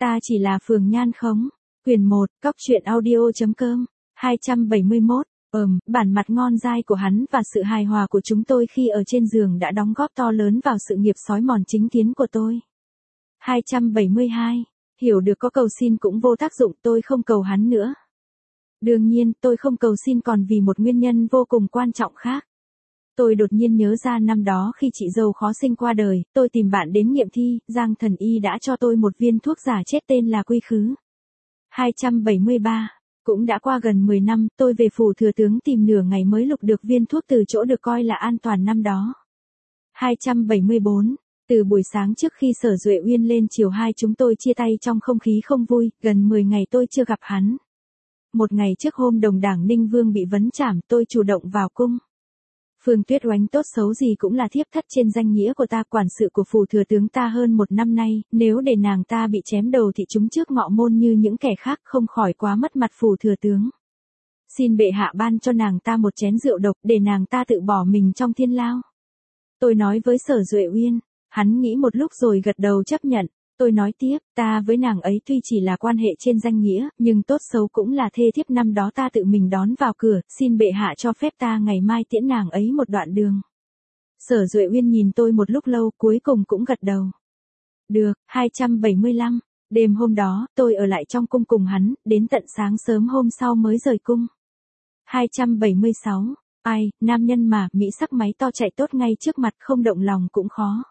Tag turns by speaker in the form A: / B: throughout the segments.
A: Ta chỉ là Phường Nhan Khống. Quyền 1, Cóc truyện audio.com. 271. Bản mặt ngon dai của hắn và sự hài hòa của chúng tôi khi ở trên giường đã đóng góp to lớn vào sự nghiệp xói mòn chính kiến của tôi. 272. Hiểu được có cầu xin cũng vô tác dụng, tôi không cầu hắn nữa. Đương nhiên, tôi không cầu xin còn vì một nguyên nhân vô cùng quan trọng khác. Tôi đột nhiên nhớ ra năm đó khi chị dâu khó sinh qua đời, tôi tìm bạn đến nghiệm thi, Giang Thần Y đã cho tôi một viên thuốc giả chết tên là Quy Khứ. 273. Cũng đã qua gần 10 năm, tôi về phủ thừa tướng tìm nửa ngày mới lục được viên thuốc từ chỗ được coi là an toàn năm đó. 274. Từ buổi sáng trước khi Sở Duệ Uyên lên chiều 2 chúng tôi chia tay trong không khí không vui, gần 10 ngày tôi chưa gặp hắn. Một ngày trước hôm đồng đảng Ninh Vương bị vấn trảm, tôi chủ động vào cung. Phương Tuyết Oánh tốt xấu gì cũng là thiếp thất trên danh nghĩa của ta, quản sự của phủ thừa tướng ta hơn 1 năm nay, nếu để nàng ta bị chém đầu thì chúng trước ngọ môn như những kẻ khác không khỏi quá mất mặt phủ thừa tướng. Xin bệ hạ ban cho nàng ta một chén rượu độc để nàng ta tự bỏ mình trong thiên lao. Tôi nói với Sở Duệ Uyên, hắn nghĩ một lúc rồi gật đầu chấp nhận. Tôi nói tiếp, ta với nàng ấy tuy chỉ là quan hệ trên danh nghĩa, nhưng tốt xấu cũng là thê thiếp, năm đó ta tự mình đón vào cửa, xin bệ hạ cho phép ta ngày mai tiễn nàng ấy một đoạn đường. Sở Duệ Uyên nhìn tôi một lúc lâu, cuối cùng cũng gật đầu. Được. 275. Đêm hôm đó, tôi ở lại trong cung cùng hắn, đến tận sáng sớm hôm sau mới rời cung. 276. Ai, nam nhân mà, mỹ sắc máy to chạy tốt ngay trước mặt, không động lòng cũng khó.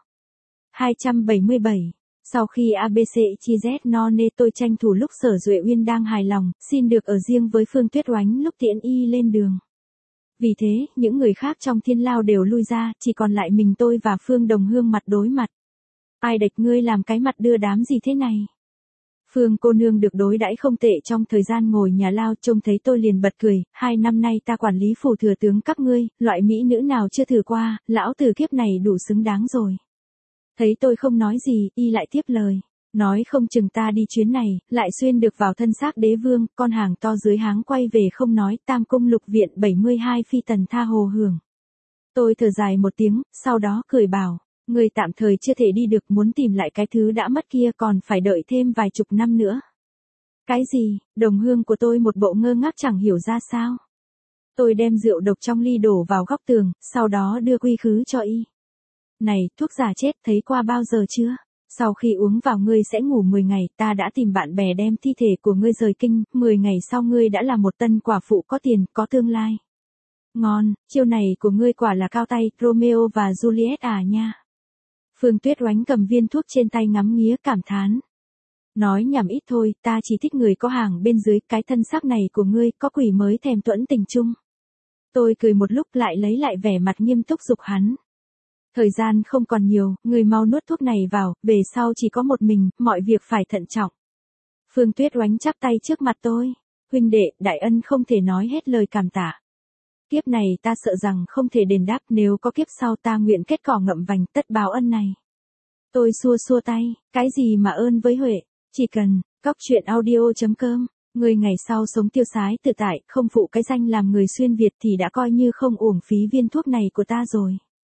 A: 277. Sau khi ABC chi Z no nê tôi tranh thủ lúc Sở Duệ Uyên đang hài lòng, xin được ở riêng với Phương Tuyết Oánh lúc tiễn y lên đường. Vì thế, những người khác trong thiên lao đều lui ra, chỉ còn lại mình tôi và Phương Đồng Hương mặt đối mặt. Ai địch, ngươi làm cái mặt đưa đám gì thế này? Phương cô nương được đối đãi không tệ trong thời gian ngồi nhà lao, trông thấy tôi liền bật cười, 2 năm nay ta quản lý phủ thừa tướng các ngươi, loại mỹ nữ nào chưa thử qua, lão tử kiếp này đủ xứng đáng rồi. Thấy tôi không nói gì, y lại tiếp lời. Nói không chừng ta đi chuyến này, lại xuyên được vào thân xác đế vương, con hàng to dưới háng quay về không nói, Tam Cung Lục Viện 72 phi tần tha hồ hưởng. Tôi thở dài một tiếng, sau đó cười bảo, người tạm thời chưa thể đi được, muốn tìm lại cái thứ đã mất kia còn phải đợi thêm vài chục năm nữa. Cái gì? Đồng Hương của tôi một bộ ngơ ngác chẳng hiểu ra sao. Tôi đem rượu độc trong ly đổ vào góc tường, sau đó đưa Quy Khứ cho y. Này, thuốc giả chết thấy qua bao giờ chưa? Sau khi uống vào ngươi sẽ ngủ 10 ngày, ta đã tìm bạn bè đem thi thể của ngươi rời kinh, 10 ngày sau ngươi đã là một tân quả phụ có tiền, có tương lai. Ngon, chiêu này của ngươi quả là cao tay, Romeo và Juliet à nha. Phương Tuyết Oánh cầm viên thuốc trên tay ngắm nghía cảm thán. Nói nhảm ít thôi, ta chỉ thích người có hàng bên dưới, cái thân xác này của ngươi, có quỷ mới thèm tuẫn tình chung. Tôi cười một lúc lại lấy lại vẻ mặt nghiêm túc giục hắn. Thời gian không còn nhiều, người mau nuốt thuốc này vào, về sau chỉ có một mình, mọi việc phải thận trọng. Phương Tuyết Oánh chắp tay trước mặt tôi. Huynh đệ, đại ân không thể nói hết lời cảm tạ. Kiếp này ta sợ rằng không thể đền đáp, nếu có kiếp sau ta nguyện kết cỏ ngậm vành tất báo ân này. Tôi xua xua tay, cái gì mà ơn với Huệ, chỉ cần, Cóc truyện audio.com, người ngày sau sống tiêu sái tự tại, không phụ cái danh làm người xuyên Việt thì đã coi như không uổng phí viên thuốc này của ta rồi.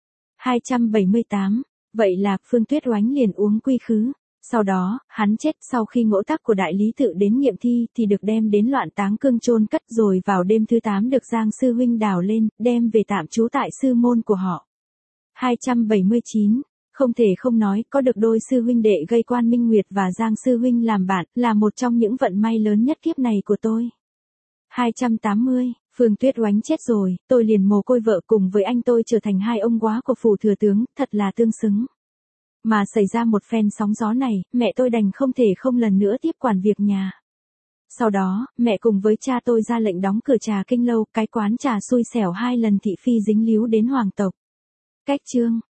A: 278. Vậy là, Phương Tuyết Oánh liền uống Quy Khứ. Sau đó, hắn chết, sau khi ngỗ tác của đại lý tự đến nghiệm thi thì được đem đến Loạn Táng Cương chôn cất, rồi vào đêm thứ 8 được Giang sư huynh đào lên, đem về tạm trú tại sư môn của họ. 279. Không thể không nói, có được đôi sư huynh đệ gây Quan Minh Nguyệt và Giang sư huynh làm bạn, là một trong những vận may lớn nhất kiếp này của tôi. 280. Phương Tuyết Oánh chết rồi, tôi liền mồ côi vợ, cùng với anh tôi trở thành hai ông góa của phủ thừa tướng, thật là tương xứng. Mà xảy ra một phen sóng gió này, mẹ tôi đành không thể không lần nữa tiếp quản việc nhà. Sau đó, mẹ cùng với cha tôi ra lệnh đóng cửa Trà Kinh Lâu, cái quán trà xui xẻo 2 lần thị phi dính líu đến hoàng tộc. Cách chương.